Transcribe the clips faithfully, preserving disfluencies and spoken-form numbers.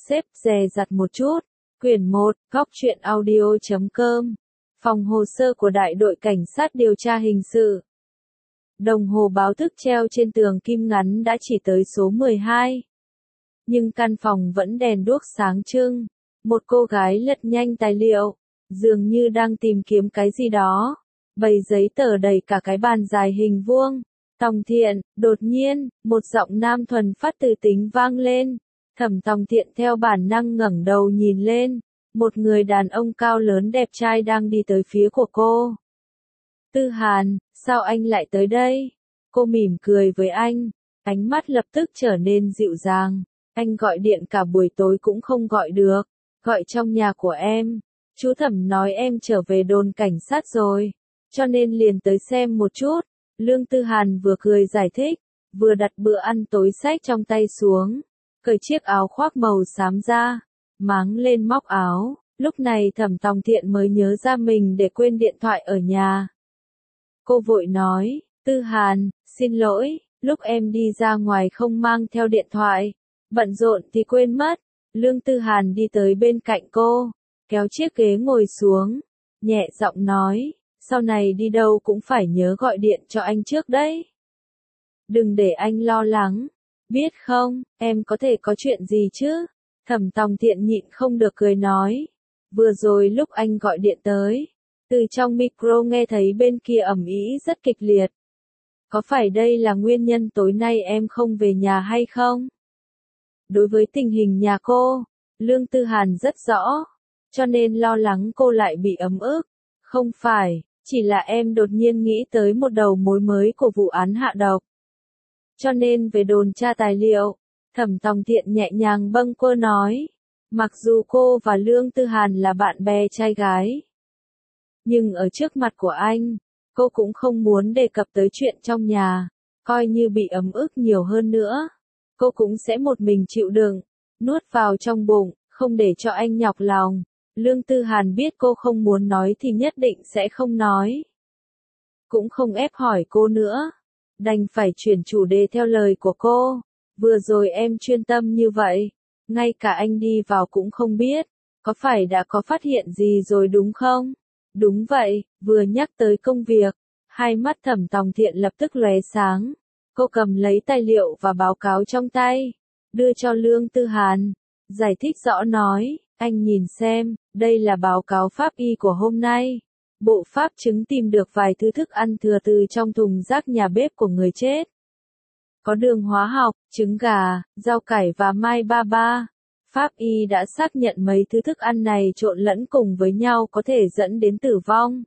xếp dè dặt một chút. Quyển một, góc truyện audio chấm com. Phòng hồ sơ của đại đội cảnh sát điều tra hình sự. Đồng hồ báo thức treo trên tường kim ngắn đã chỉ tới số mười hai. Nhưng căn phòng vẫn đèn đuốc sáng trưng. Một cô gái lật nhanh tài liệu, dường như đang tìm kiếm cái gì đó. Bầy giấy tờ đầy cả cái bàn dài hình vuông. Tòng Thiện, đột nhiên, một giọng nam thuần phát từ tính vang lên. Thẩm Tòng Thiện theo bản năng ngẩng đầu nhìn lên. Một người đàn ông cao lớn đẹp trai đang đi tới phía của cô. Tư Hàn, sao anh lại tới đây? Cô mỉm cười với anh, ánh mắt lập tức trở nên dịu dàng. Anh gọi điện cả buổi tối cũng không gọi được, gọi trong nhà của em. Chú Thẩm nói em trở về đồn cảnh sát rồi, cho nên liền tới xem một chút. Lương Tư Hàn vừa cười giải thích, vừa đặt bữa ăn tối xách trong tay xuống, cởi chiếc áo khoác màu xám ra, máng lên móc áo. Lúc này Thẩm Tòng Thiện mới nhớ ra mình để quên điện thoại ở nhà. Cô vội nói, Tư Hàn, xin lỗi, lúc em đi ra ngoài không mang theo điện thoại, bận rộn thì quên mất. Lương Tư Hàn đi tới bên cạnh cô, kéo chiếc ghế ngồi xuống, nhẹ giọng nói, sau này đi đâu cũng phải nhớ gọi điện cho anh trước đấy. Đừng để anh lo lắng, biết không, em có thể có chuyện gì chứ? Thẩm Tòng Thiện nhịn không được cười nói, vừa rồi lúc anh gọi điện tới, từ trong micro nghe thấy bên kia ầm ĩ rất kịch liệt. Có phải đây là nguyên nhân tối nay em không về nhà hay không? Đối với tình hình nhà cô, Lương Tư Hàn rất rõ, cho nên lo lắng cô lại bị ấm ức. Không phải, chỉ là em đột nhiên nghĩ tới một đầu mối mới của vụ án hạ độc. Cho nên về đồn tra tài liệu. Thẩm Tòng Thiện nhẹ nhàng bâng quơ nói, mặc dù cô và Lương Tư Hàn là bạn bè trai gái, nhưng ở trước mặt của anh, cô cũng không muốn đề cập tới chuyện trong nhà, coi như bị ấm ức nhiều hơn nữa. Cô cũng sẽ một mình chịu đựng, nuốt vào trong bụng, không để cho anh nhọc lòng. Lương Tư Hàn biết cô không muốn nói thì nhất định sẽ không nói. Cũng không ép hỏi cô nữa, đành phải chuyển chủ đề theo lời của cô. Vừa rồi em chuyên tâm như vậy, ngay cả anh đi vào cũng không biết, có phải đã có phát hiện gì rồi đúng không? Đúng vậy, vừa nhắc tới công việc, hai mắt Thẩm Tòng Thiện lập tức lóe sáng. Cô cầm lấy tài liệu và báo cáo trong tay, đưa cho Lương Tư Hàn, giải thích rõ nói, anh nhìn xem, đây là báo cáo pháp y của hôm nay. Bộ pháp chứng tìm được vài thứ thức ăn thừa từ trong thùng rác nhà bếp của người chết. Có đường hóa học, trứng gà, rau cải và mai ba ba. Pháp y đã xác nhận mấy thứ thức ăn này trộn lẫn cùng với nhau có thể dẫn đến tử vong.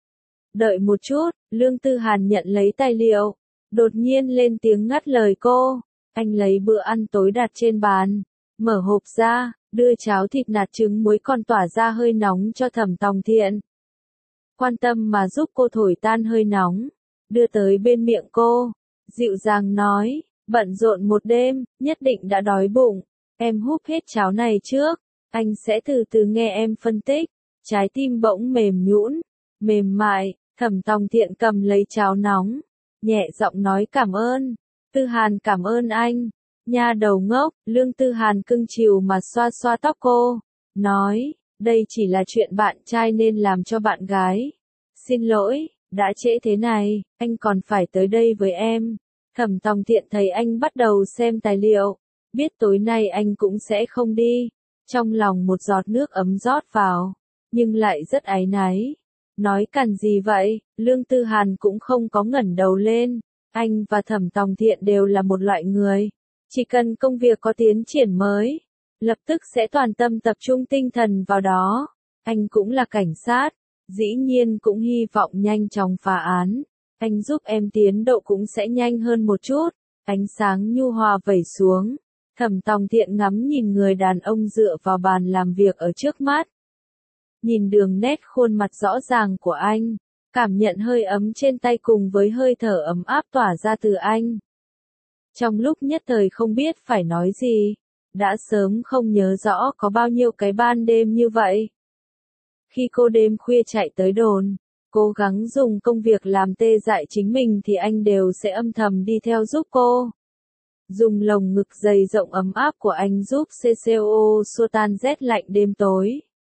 Đợi một chút, Lương Tư Hàn nhận lấy tài liệu, đột nhiên lên tiếng ngắt lời cô. Anh lấy bữa ăn tối đặt trên bàn, mở hộp ra, đưa cháo thịt nạc trứng muối còn tỏa ra hơi nóng cho Thẩm Tòng Thiện. Quan tâm mà giúp cô thổi tan hơi nóng, đưa tới bên miệng cô, dịu dàng nói, bận rộn một đêm, nhất định đã đói bụng, em húp hết cháo này trước, anh sẽ từ từ nghe em phân tích. Trái tim bỗng mềm nhũn, mềm mại. Thẩm Tòng Thiện cầm lấy cháo nóng, nhẹ giọng nói cảm ơn. Tư Hàn cảm ơn anh. Nha đầu ngốc. Lương Tư Hàn cưng chiều mà xoa xoa tóc cô, nói, đây chỉ là chuyện bạn trai nên làm cho bạn gái. Xin lỗi, đã trễ thế này, anh còn phải tới đây với em. Thẩm Tòng Thiện thấy anh bắt đầu xem tài liệu, biết tối nay anh cũng sẽ không đi. Trong lòng một giọt nước ấm rót vào, nhưng lại rất áy náy. Nói cằn gì vậy? Lương Tư Hàn cũng không có ngẩng đầu lên. Anh và Thẩm Tòng Thiện đều là một loại người, chỉ cần công việc có tiến triển mới, lập tức sẽ toàn tâm tập trung tinh thần vào đó. Anh cũng là cảnh sát, dĩ nhiên cũng hy vọng nhanh chóng phá án. Anh giúp em tiến độ cũng sẽ nhanh hơn một chút. Ánh sáng nhu hòa vẩy xuống. Thẩm Tòng Thiện ngắm nhìn người đàn ông dựa vào bàn làm việc ở trước mắt. Nhìn đường nét khuôn mặt rõ ràng của anh, cảm nhận hơi ấm trên tay cùng với hơi thở ấm áp tỏa ra từ anh. Trong lúc nhất thời không biết phải nói gì, đã sớm không nhớ rõ có bao nhiêu cái ban đêm như vậy. Khi cô đêm khuya chạy tới đồn, cố gắng dùng công việc làm tê dại chính mình thì anh đều sẽ âm thầm đi theo giúp cô. Dùng lồng ngực dày rộng ấm áp của anh giúp xê xê ô xua tan rét lạnh đêm tối.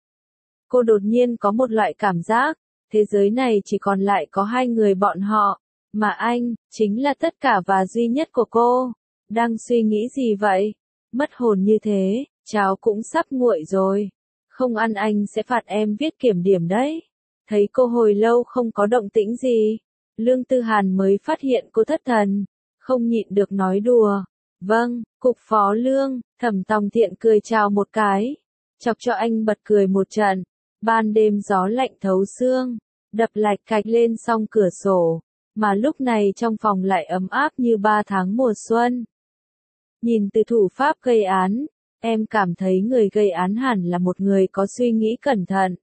Cô đột nhiên có một loại cảm giác, thế giới này chỉ còn lại có hai người bọn họ, mà anh, chính là tất cả và duy nhất của cô. Đang suy nghĩ gì vậy? Mất hồn như thế, cháo cũng sắp nguội rồi. Không ăn anh sẽ phạt em viết kiểm điểm đấy. Thấy cô hồi lâu không có động tĩnh gì, Lương Tư Hàn mới phát hiện cô thất thần, không nhịn được nói đùa. Vâng, cục phó Lương, Thẩm Tòng Thiện cười chào một cái, chọc cho anh bật cười một trận. Ban đêm gió lạnh thấu xương, đập lạch cạch lên song cửa sổ, mà lúc này trong phòng lại ấm áp như ba tháng mùa xuân. Nhìn từ thủ pháp gây án, em cảm thấy người gây án hẳn là một người có suy nghĩ cẩn thận.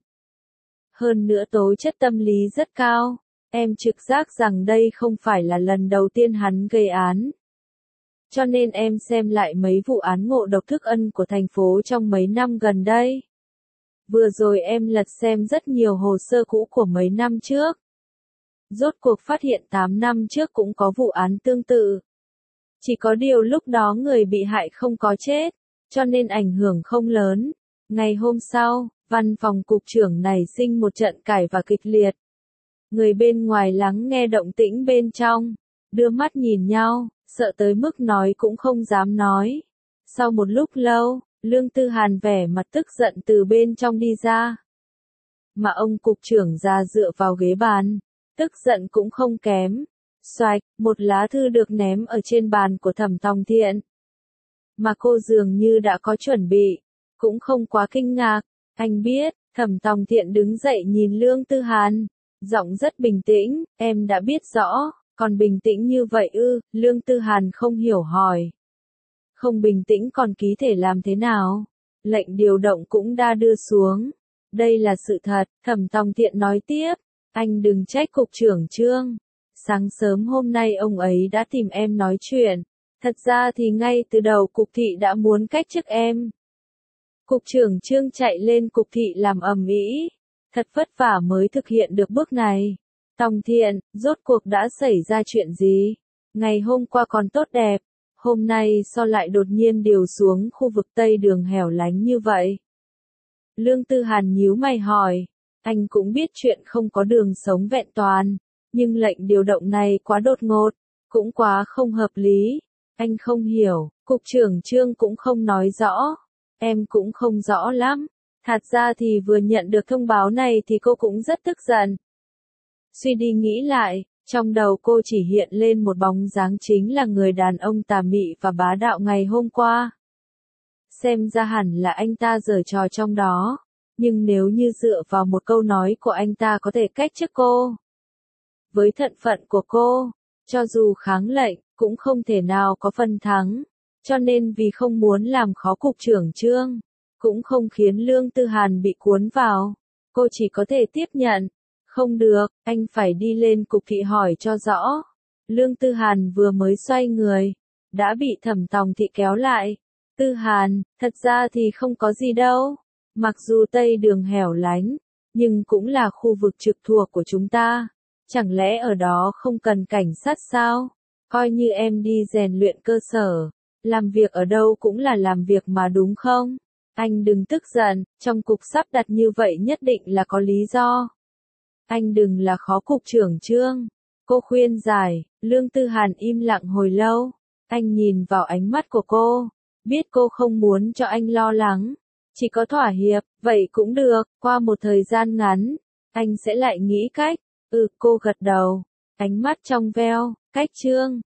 Hơn nữa tố chất tâm lý rất cao, em trực giác rằng đây không phải là lần đầu tiên hắn gây án. Cho nên em xem lại mấy vụ án ngộ độc thức ăn của thành phố trong mấy năm gần đây. Vừa rồi em lật xem rất nhiều hồ sơ cũ của mấy năm trước. Rốt cuộc phát hiện tám năm trước cũng có vụ án tương tự. Chỉ có điều lúc đó người bị hại không có chết, cho nên ảnh hưởng không lớn. Ngày hôm sau, văn phòng cục trưởng nảy sinh một trận cãi và kịch liệt. Người bên ngoài lắng nghe động tĩnh bên trong, đưa mắt nhìn nhau, sợ tới mức nói cũng không dám nói. Sau một lúc lâu, Lương Tư Hàn vẻ mặt tức giận từ bên trong đi ra. Mà ông cục trưởng ra dựa vào ghế bàn, tức giận cũng không kém. Xoạch, một lá thư được ném ở trên bàn của Thẩm Tòng Thiện. Mà cô dường như đã có chuẩn bị, cũng không quá kinh ngạc. Anh biết, Thẩm Tòng Thiện đứng dậy nhìn Lương Tư Hàn, giọng rất bình tĩnh, em đã biết rõ, còn bình tĩnh như vậy ư? Lương Tư Hàn không hiểu hỏi. Không bình tĩnh còn ký thể làm thế nào? Lệnh điều động cũng đã đưa xuống. Đây là sự thật, Thẩm Tòng Thiện nói tiếp. Anh đừng trách cục trưởng Trương. Sáng sớm hôm nay ông ấy đã tìm em nói chuyện. Thật ra thì ngay từ đầu cục thị đã muốn cách chức em. Cục trưởng Trương chạy lên cục thị làm ầm ĩ. Thật vất vả mới thực hiện được bước này. Tòng Thiện, rốt cuộc đã xảy ra chuyện gì? Ngày hôm qua còn tốt đẹp. Hôm nay sao lại đột nhiên điều xuống khu vực Tây Đường hẻo lánh như vậy? Lương Tư Hàn nhíu mày hỏi. Anh cũng biết chuyện không có đường sống vẹn toàn. Nhưng lệnh điều động này quá đột ngột. Cũng quá không hợp lý. Anh không hiểu. Cục trưởng Trương cũng không nói rõ. Em cũng không rõ lắm. Thật ra thì vừa nhận được thông báo này thì cô cũng rất tức giận. Suy đi nghĩ lại, trong đầu cô chỉ hiện lên một bóng dáng chính là người đàn ông tà mị và bá đạo ngày hôm qua. Xem ra hẳn là anh ta giở trò trong đó, nhưng nếu như dựa vào một câu nói của anh ta có thể cách chức cô. Với thân phận của cô, cho dù kháng lệnh, cũng không thể nào có phần thắng, cho nên vì không muốn làm khó cục trưởng Trương, cũng không khiến Lương Tư Hàn bị cuốn vào, cô chỉ có thể tiếp nhận. Không được, anh phải đi lên cục thị hỏi cho rõ. Lương Tư Hàn vừa mới xoay người, đã bị Thẩm Tòng Thị kéo lại. Tư Hàn, thật ra thì không có gì đâu. Mặc dù Tây Đường hẻo lánh, nhưng cũng là khu vực trực thuộc của chúng ta. Chẳng lẽ ở đó không cần cảnh sát sao? Coi như em đi rèn luyện cơ sở, làm việc ở đâu cũng là làm việc mà đúng không? Anh đừng tức giận, trong cục sắp đặt như vậy nhất định là có lý do. Anh đừng là khó cục trưởng Trương. Cô khuyên giải. Lương Tư Hàn im lặng hồi lâu. Anh nhìn vào ánh mắt của cô. Biết cô không muốn cho anh lo lắng. Chỉ có thỏa hiệp, vậy cũng được. Qua một thời gian ngắn, anh sẽ lại nghĩ cách. Ừ, cô gật đầu. Ánh mắt trong veo. Cách Trương.